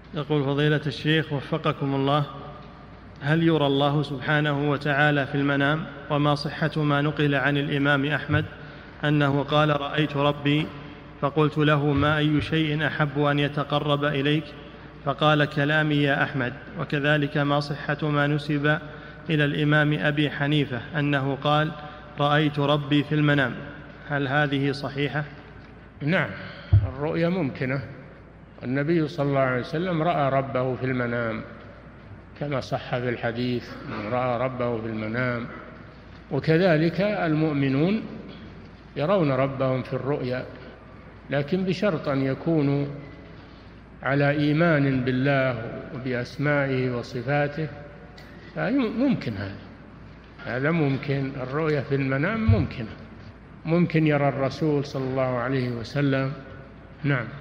يقول فضيلة الشيخ وفقكم الله: هل يرى الله سبحانه وتعالى في المنام؟ وما صحة ما نقل عن الإمام أحمد أنه قال: رأيت ربي فقلت له: ما أي شيء أحب أن يتقرب إليك؟ فقال: كلامي يا أحمد. وكذلك ما صحة ما نسب إلى الإمام أبي حنيفة أنه قال: رأيت ربي في المنام؟ هل هذه صحيحة؟ نعم، الرؤيا ممكنة. النبي صلى الله عليه وسلم رأى ربه في المنام كما صح في الحديث، رأى ربه في المنام. وكذلك المؤمنون يرون ربهم في الرؤيا، لكن بشرط أن يكونوا على إيمان بالله وبأسمائه وصفاته، ممكن هذا ممكن. الرؤيا في المنام ممكن يرى الرسول صلى الله عليه وسلم. نعم.